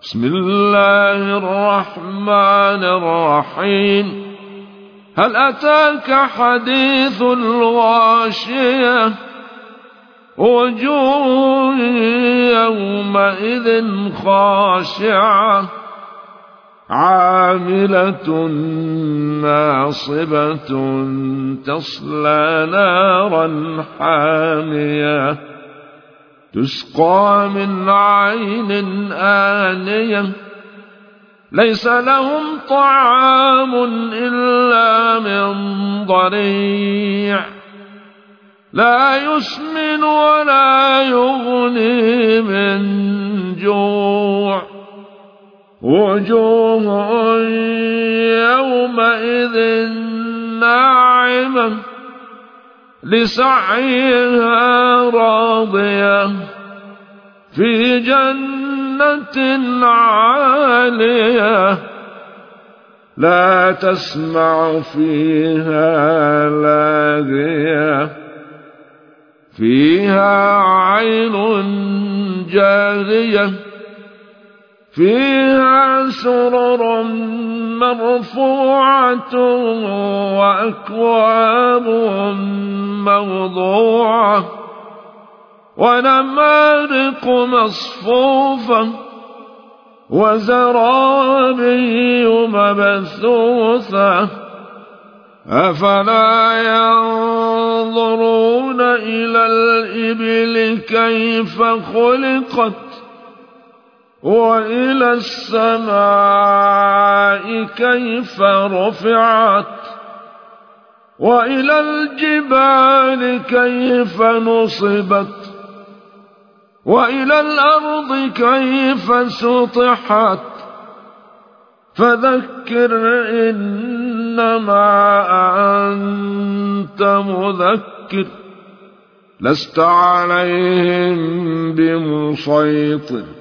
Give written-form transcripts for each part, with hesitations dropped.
بسم الله الرحمن الرحيم. هل أتاك حديث الغاشية وجوه يومئذ خاشعة عاملة ناصبة تصلى نارا حامية تسقى من عين آنية ليس لهم طعام إلا من ضريع لا يسمن ولا يغني من جوع وجوه يومئذ ناعمة لسعيها راضية في جنة عالية لا تسمع فيها لاغية فيها عين جارية فيها سرر مرفوعة وأكواب موضوعة ونمارق مصفوفة وزرابي مبثوثة أفلا ينظرون إلى الإبل كيف خلقت وإلى السماء كيف رفعت وإلى الجبال كيف نصبت وإلى الأرض كيف سطحت فذكر إنما أنت مذكر لست عليهم بمسيطر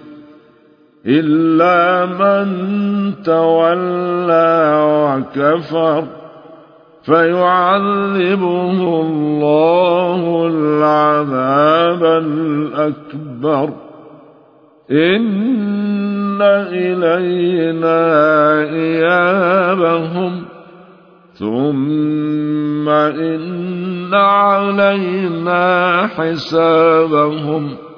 إلا من تولى وكفر فيعذبه الله العذاب الأكبر إن إلينا إيابهم ثم إن علينا حسابهم